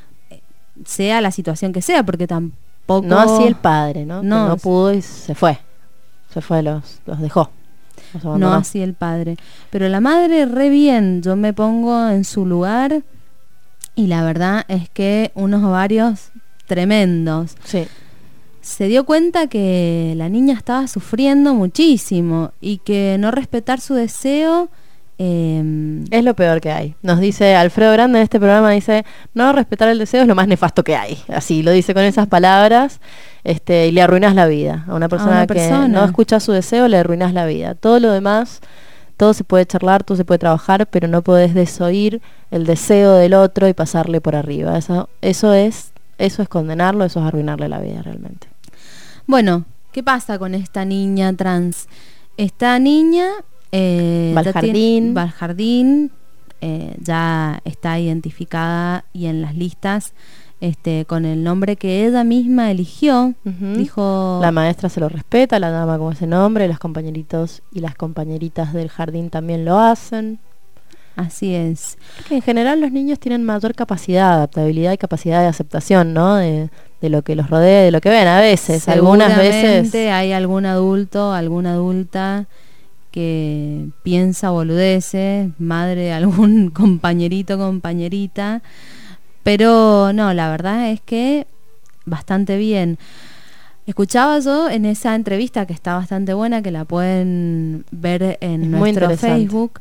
Sea la situación que sea, porque tampoco... No así el padre, ¿no? No, que no pudo y se fue. Se fue, los, los dejó. Los no así el padre. Pero la madre re bien. Yo me pongo en su lugar y la verdad es que unos ovarios tremendos. Sí. Se dio cuenta que la niña estaba sufriendo muchísimo y que no respetar su deseo eh, es lo peor que hay. Nos dice Alfredo Grande en este programa, dice, no respetar el deseo es lo más nefasto que hay. Así lo dice con esas palabras, este, y le arruinas la vida. A una persona, a una persona. que no escucha su deseo le arruinas la vida. Todo lo demás, todo se puede charlar, todo se puede trabajar, pero no podés desoír el deseo del otro y pasarle por arriba. Eso, eso es, eso es condenarlo, eso es arruinarle la vida realmente. Bueno, ¿qué pasa con esta niña trans? Esta niña eh, va al jardín, va al jardín eh, ya está identificada y en las listas este, con el nombre que ella misma eligió. Uh-huh. Dijo, la maestra se lo respeta, la dama con ese nombre, los compañeritos y las compañeritas del jardín también lo hacen. Así es. Porque en general los niños tienen mayor capacidad de adaptabilidad y capacidad de aceptación, ¿no? De, de lo que los rodea, de lo que ven. A veces, algunas veces hay algún adulto, alguna adulta que piensa boludeces, madre de algún compañerito, compañerita, pero no, la verdad es que bastante bien. Escuchaba yo en esa entrevista que está bastante buena, que la pueden ver en nuestro Facebook,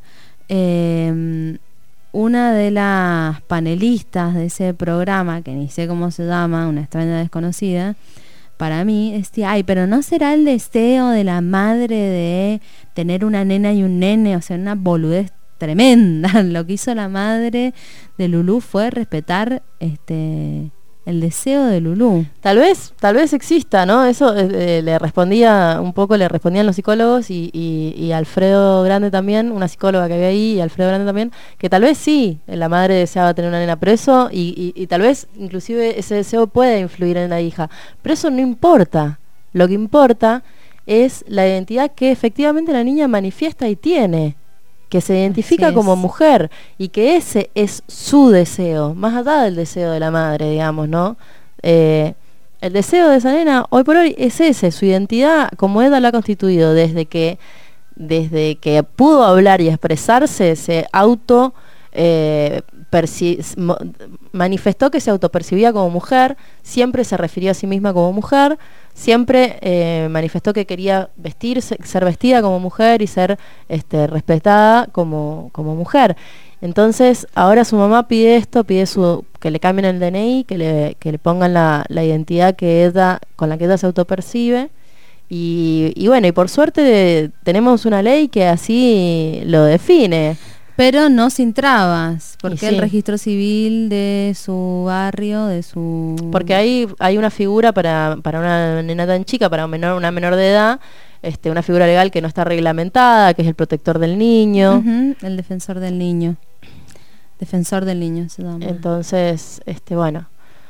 eh, una de las panelistas de ese programa, que ni sé cómo se llama, una extraña desconocida, para mí decía, ay, pero ¿no será el deseo de la madre de tener una nena y un nene? O sea, una boludez tremenda. Lo que hizo la madre de Lulú fue respetar este el deseo de Lulú. Tal vez, tal vez exista, ¿no? Eso eh, le respondía, un poco le respondían los psicólogos y, y, y Alfredo Grande también, una psicóloga que había ahí, y Alfredo Grande también, que tal vez sí, la madre deseaba tener una nena preso y, y, y tal vez inclusive ese deseo puede influir en la hija. Pero eso no importa. Lo que importa es la identidad que efectivamente la niña manifiesta y tiene, que se identifica como mujer y que ese es su deseo, más allá del deseo de la madre, digamos, ¿no? Eh, el deseo de esa nena, hoy por hoy, es ese, su identidad, como ella la ha constituido, desde que, desde que pudo hablar y expresarse, se auto eh, perci- manifestó que se autopercibía como mujer, siempre se refirió a sí misma como mujer, siempre eh, manifestó que quería vestirse, ser vestida como mujer y ser este, respetada como, como mujer. Entonces ahora su mamá pide esto, pide su, que le cambien el D N I, que le, que le pongan la, la identidad que ella, con la que ella se autopercibe. Y, y bueno, y por suerte de, tenemos una ley que así lo define. Pero no sin trabas, porque sí. el registro civil de su barrio, de su... Porque hay, hay una figura para, para una nena tan chica, para un menor, una menor de edad, este, una figura legal que no está reglamentada, que es el protector del niño. Uh-huh, el defensor del niño. Defensor del niño se llama. Entonces, este, bueno.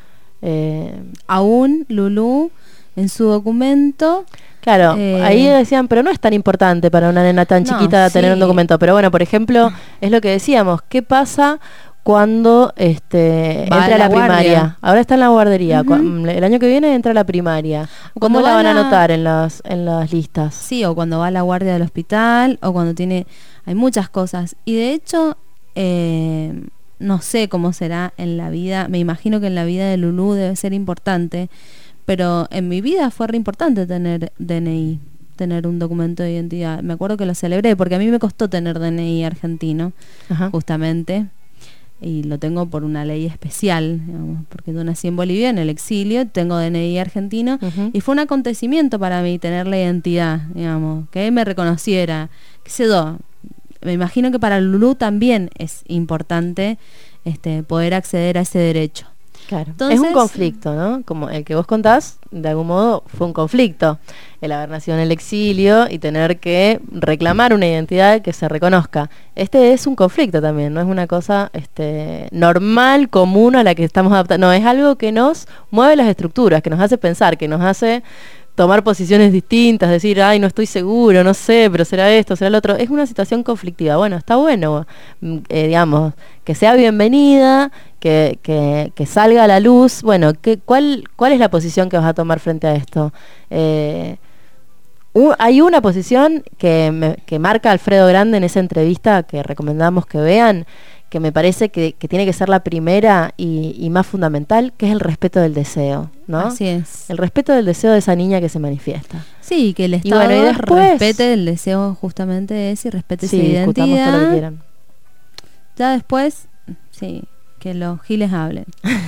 Eh, Aún Lulú, en su documento... Claro, eh, ahí decían, pero no es tan importante para una nena tan no, chiquita sí. tener un documento. Pero bueno, por ejemplo, es lo que decíamos, ¿qué pasa cuando este, Va entra a la, la primaria? Ahora está en la guardería, Uh-huh. el año que viene entra a la primaria. ¿Cómo la van a anotar en las, en las listas? Sí, o cuando va a la guardia del hospital, o cuando tiene hay muchas cosas. Y de hecho, eh, no sé cómo será en la vida, me imagino que en la vida de Lulú debe ser importante, pero en mi vida fue re importante tener D N I, tener un documento de identidad. Me acuerdo que lo celebré porque a mí me costó tener D N I argentino, Ajá. justamente, y lo tengo por una ley especial, digamos, porque yo nací en Bolivia, en el exilio, tengo D N I argentino, uh-huh. y fue un acontecimiento para mí tener la identidad, digamos, que él me reconociera, qué sé yo. Me imagino que para Lulú también es importante este, poder acceder a ese derecho. Claro. Entonces, es un conflicto, ¿no? Como el que vos contás, de algún modo fue un conflicto. El haber nacido en el exilio y tener que reclamar una identidad que se reconozca. Este es un conflicto también, no es una cosa este, normal, común a la que estamos adaptando. No, es algo que nos mueve las estructuras, que nos hace pensar, que nos hace tomar posiciones distintas, decir, ay, no estoy seguro, no sé, pero será esto, será lo otro. Es una situación conflictiva. Bueno, está bueno, eh, digamos, que sea bienvenida, que, que, que salga a la luz. Bueno, ¿qué, cuál, ¿cuál es la posición que vas a tomar frente a esto? Eh, uh, hay una posición que, me, que marca Alfredo Grande en esa entrevista que recomendamos que vean, que me parece que, que tiene que ser la primera y, y más fundamental, que es el respeto del deseo, ¿no? Así es. El respeto del deseo de esa niña que se manifiesta. Sí, que el Estado y bueno, y después, respete el deseo justamente de ese y respete sí, esa identidad. Todo lo que quieran. Ya después, sí, que los giles hablen.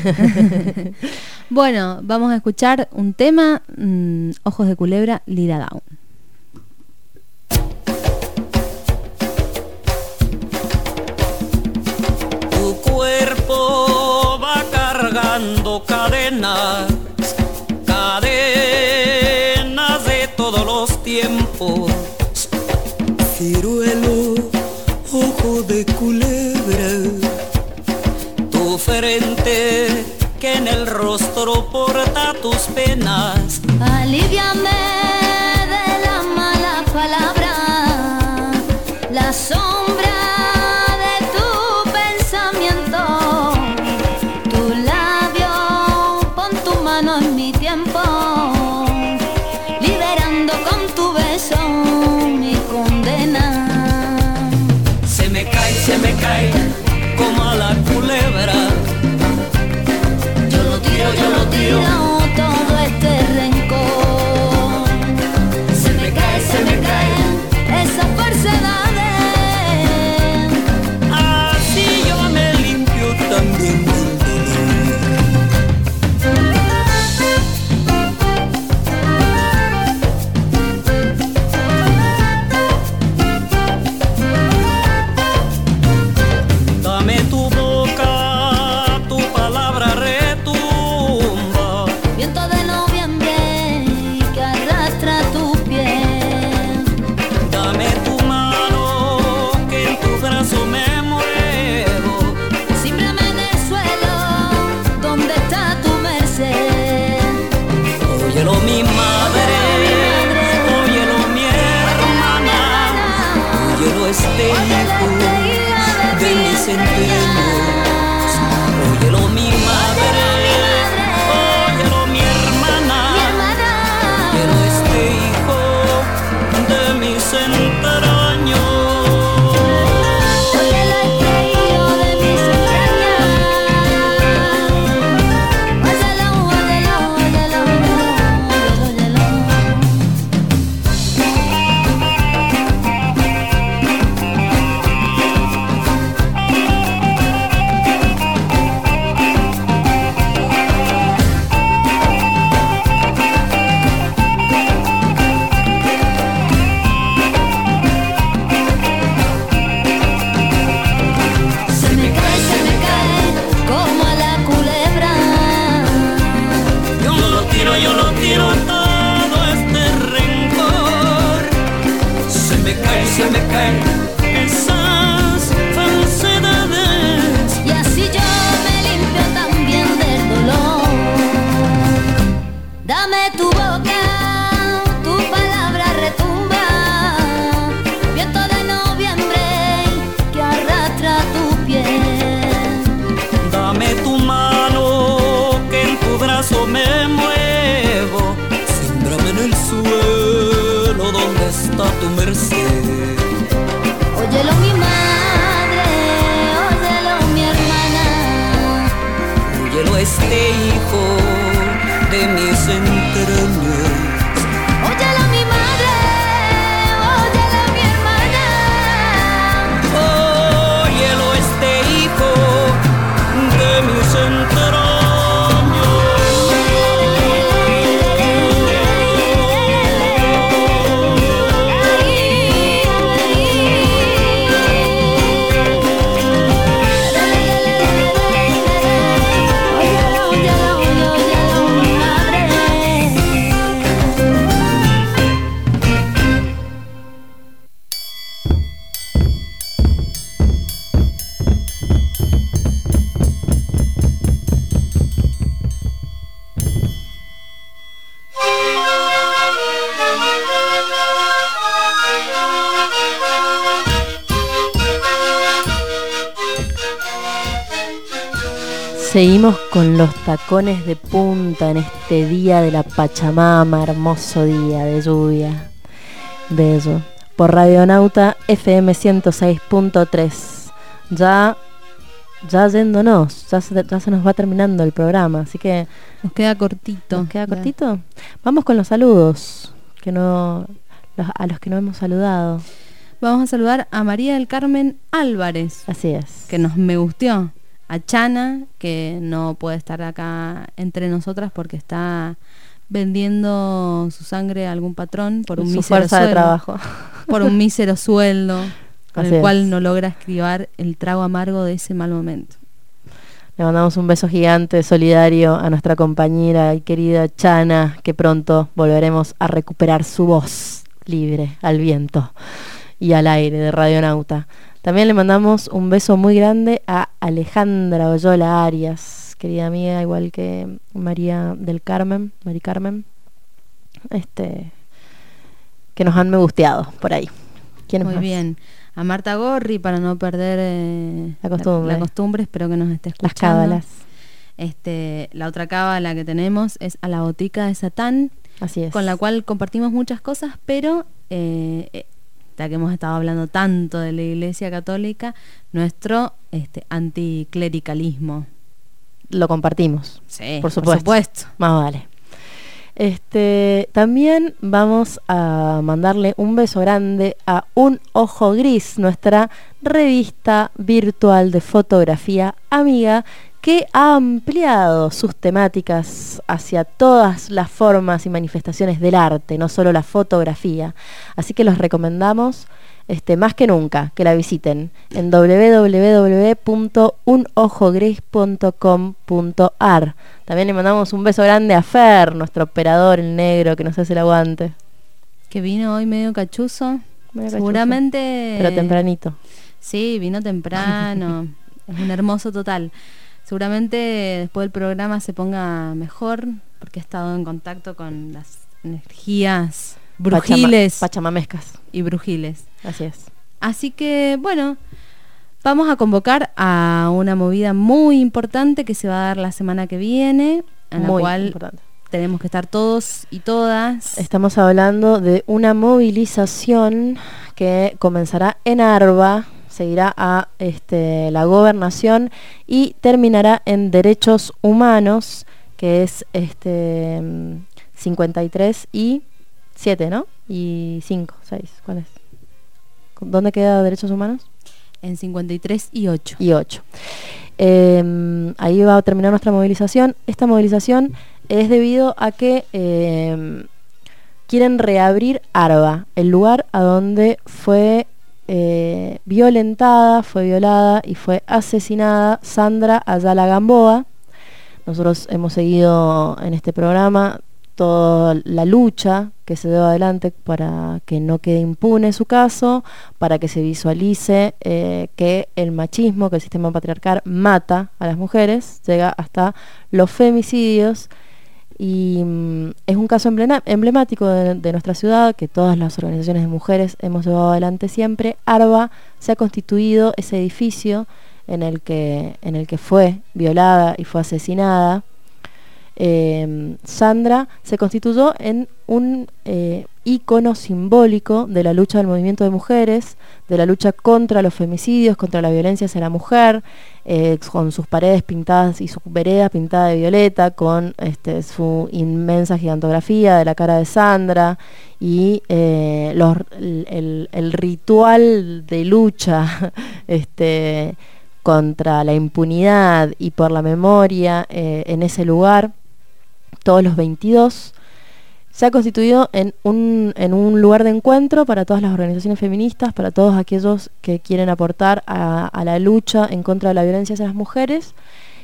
Bueno, vamos a escuchar un tema, mmm, Ojos de Culebra, Lira Down. Cuerpo va cargando cadenas, cadenas de todos los tiempos. Ciruelo, ojo de culebra, tu frente que en el rostro porta tus penas. Aliviame de la mala palabra, la sombra. Se me cae como a la culebra. Yo lo tiro, yo lo tiro, todo este rencor. Se me cae, se me caen esas falsedades. Así yo me limpio también del óyelo mi madre, óyelo mi hermana, óyelo este hijo de mis entrañas. Óyelo este hijo de mis entrañas. Óyelo, óyelo, óyelo, óyelo, se me caen esas falsedades. Y así yo me limpio también del dolor. Dame tu boca, tu palabra retumba, viento de noviembre que arrastra tu piel. Dame tu mano que en tu brazo me muevo, sémbrame en el suelo donde está tu merced. Óyelo de mis entrañas. Óyala mi madre, óyala mi hermana. Óyelo este hijo de mis entrañas. Seguimos con los tacones de punta en este día de la Pachamama, hermoso día de lluvia, bello, por Radionauta F M ciento seis punto tres. Ya, ya yéndonos, ya se, ya se nos va terminando el programa, así que nos queda cortito. ¿Nos queda cortito? Vamos con los saludos, que no, los, a los que no hemos saludado. Vamos a saludar a María del Carmen Álvarez. Así es. Que nos me gusteó. A Chana, que no puede estar acá entre nosotras porque está vendiendo su sangre a algún patrón por un su mísero fuerza sueldo, de trabajo. por un mísero sueldo, con Así el cual es. no logra esquivar el trago amargo de ese mal momento. Le mandamos un beso gigante, solidario a nuestra compañera y querida Chana, que pronto volveremos a recuperar su voz libre al viento y al aire de Radionauta. También le mandamos un beso muy grande a Alejandra Oyola Arias, querida amiga, igual que María del Carmen, Mari Carmen, este, que nos han me gusteado por ahí. ¿Quiénes Muy más? bien. A Marta Gorri, para no perder eh, La costumbre. La, la costumbre, espero que nos esté escuchando. Las cábalas. Este, la otra cábala que tenemos es a la Botica de Satán, Así es. con la cual compartimos muchas cosas, pero eh, eh, ya que hemos estado hablando tanto de la Iglesia Católica, nuestro este, anticlericalismo. Lo compartimos. Sí, por supuesto. Por supuesto. Más vale. Este, también vamos a mandarle un beso grande a Un Ojo Gris, nuestra revista virtual de fotografía amiga, que ha ampliado sus temáticas hacia todas las formas y manifestaciones del arte, no solo la fotografía. Así que los recomendamos este, más que nunca que la visiten en doble u doble u doble u punto un ojo gris punto com punto a r. También le mandamos un beso grande a Fer, nuestro operador, el negro, que nos hace el aguante. Que vino hoy medio cachuzo. Medio Seguramente... cachuzo, pero tempranito. Sí, vino temprano. Es un hermoso total. Seguramente después del programa se ponga mejor, porque ha estado en contacto con las energías brujiles. Pachama, pachamamescas. Y brujiles. Así es. Así que, bueno, vamos a convocar a una movida muy importante que se va a dar la semana que viene, en la Muy cual importante. tenemos que estar todos y todas. Estamos hablando de una movilización que comenzará en Arba, seguirá a este, la gobernación y terminará en Derechos Humanos, que es este cincuenta y tres y siete, ¿no? Y cinco, seis, ¿cuál es? ¿Dónde queda Derechos Humanos? En cincuenta y tres y ocho. Y ocho. Eh, ahí va a terminar nuestra movilización. Esta movilización es debido a que eh, quieren reabrir Arba, el lugar a donde fue eh, violentada, fue violada y fue asesinada Sandra Ayala Gamboa. Nosotros hemos seguido en este programa toda la lucha que se lleva adelante para que no quede impune su caso, para que se visualice eh, que el machismo, que el sistema patriarcal mata a las mujeres, llega hasta los femicidios. Y mm, es un caso emblema- emblemático de, de nuestra ciudad, que todas las organizaciones de mujeres hemos llevado adelante siempre. Arba se ha constituido ese edificio en el que, en el que fue violada y fue asesinada. eh, Sandra se constituyó en un eh, ícono simbólico de la lucha del movimiento de mujeres, de la lucha contra los femicidios, contra la violencia hacia la mujer, eh, con sus paredes pintadas y su vereda pintada de violeta, con este, su inmensa gigantografía de la cara de Sandra y eh, los, el, el ritual de lucha este, contra la impunidad y por la memoria eh, en ese lugar, todos los veintidós, se ha constituido en un, en un lugar de encuentro para todas las organizaciones feministas, para todos aquellos que quieren aportar a, a la lucha en contra de la violencia hacia las mujeres,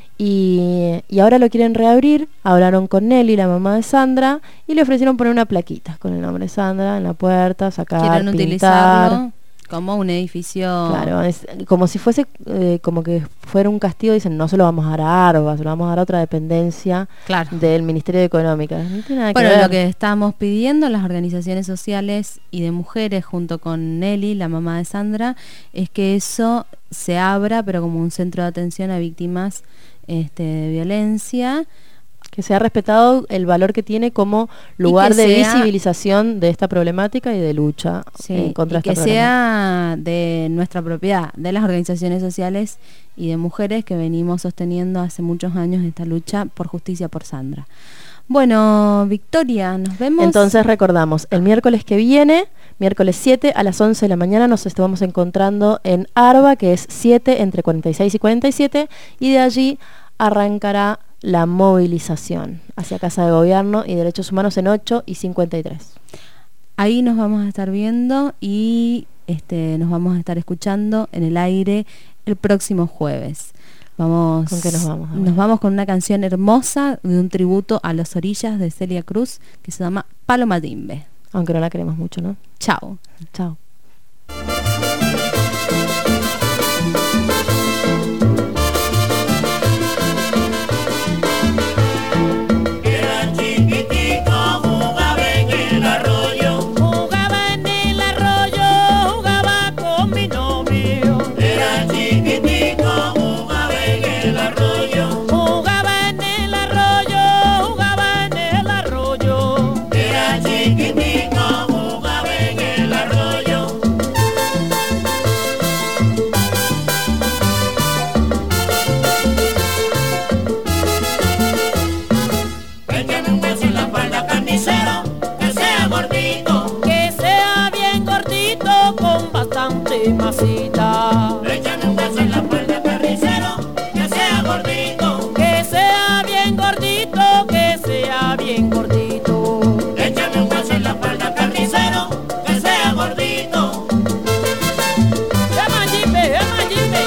y, y ahora lo quieren reabrir. Hablaron con Nelly, la mamá de Sandra, y le ofrecieron poner una plaquita con el nombre de Sandra en la puerta, sacar, quieren pintar. Utilizarlo como un edificio. Claro, es como si fuese, eh, como que fuera un castigo. Dicen, no se lo vamos a dar a Arba, se lo vamos a dar a otra dependencia claro. del Ministerio de Económica. No tiene nada que bueno, ver. Lo que estamos pidiendo las organizaciones sociales y de mujeres, junto con Nelly, la mamá de Sandra, es que eso se abra, pero como un centro de atención a víctimas este, de violencia. Que sea respetado el valor que tiene como lugar de sea, visibilización de esta problemática y de lucha sí, eh, contra y esta que problemática. sea de nuestra propiedad, de las organizaciones sociales y de mujeres que venimos sosteniendo hace muchos años esta lucha por justicia por Sandra. Bueno, Victoria, nos vemos. Entonces recordamos, el miércoles que viene, miércoles siete a las once de la mañana, nos estamos encontrando en Arba, que es siete entre cuarenta y seis y cuarenta y siete, y de allí arrancará la movilización hacia Casa de Gobierno y Derechos Humanos en ocho y cincuenta y tres. Ahí nos vamos a estar viendo y este, nos vamos a estar escuchando en el aire el próximo jueves. Vamos, ¿Con qué nos vamos? Nos vamos con una canción hermosa de un tributo a Los Orillas de Celia Cruz que se llama Paloma Timbe. Aunque no la queremos mucho, ¿no? Chao. Chao. Masita. Échame un hueso en la espalda, carnicero, que sea gordito, que sea bien gordito, que sea bien gordito. Échame un hueso en la espalda, carnicero, que sea gordito. Llama Jimbe, llama Jimbe.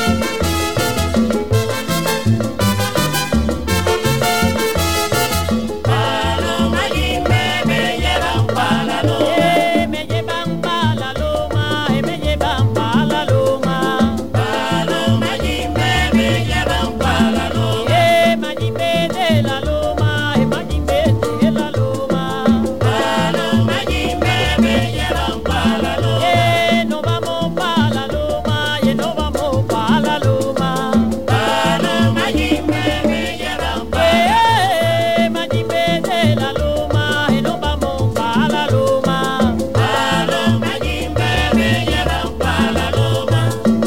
Paloma Jimbe, me llevan pa' la loma. Eh, me llevan pa' la loma, eh, me llevan pa' la loma. Paloma Jimbe, me llevan pa' la loma. Eh, Majimbe de la loma, eh, Majimbe de la loma. Paloma Jimbe, me llevan pa' la loma. Eh, no vamos pa' la loma, eh, no vamos pa' la loma. Paloma Jimbe, me llevan pa' la loma. Eh, Majimbe de la loma, eh, no vamos pa' la loma. Paloma Jimbe, me llevan pa' la loma.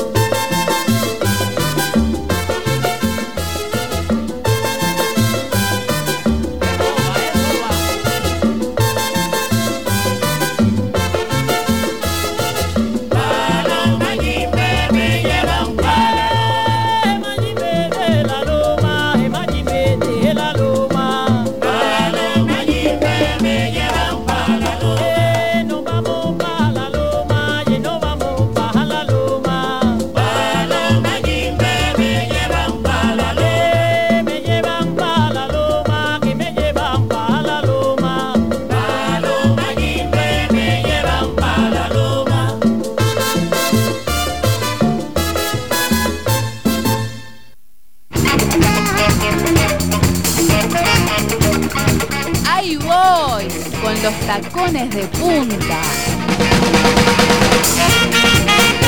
Paloma Jimbe, me llevan pa' la Majimbe de la loma, eh, Majimbe de la loma. Paloma Jimbe, me llevan pa' la loma. Eh, no vamos pa' la loma, eh, no vamos pa' la loma. Paloma Jimbe, me llevan pa' la loma. Eh, me llevan pa' la loma, que me llevan pa' la loma. Paloma Jimbe, me llevan pa' la loma. Ahí voy, con los tacones de punta.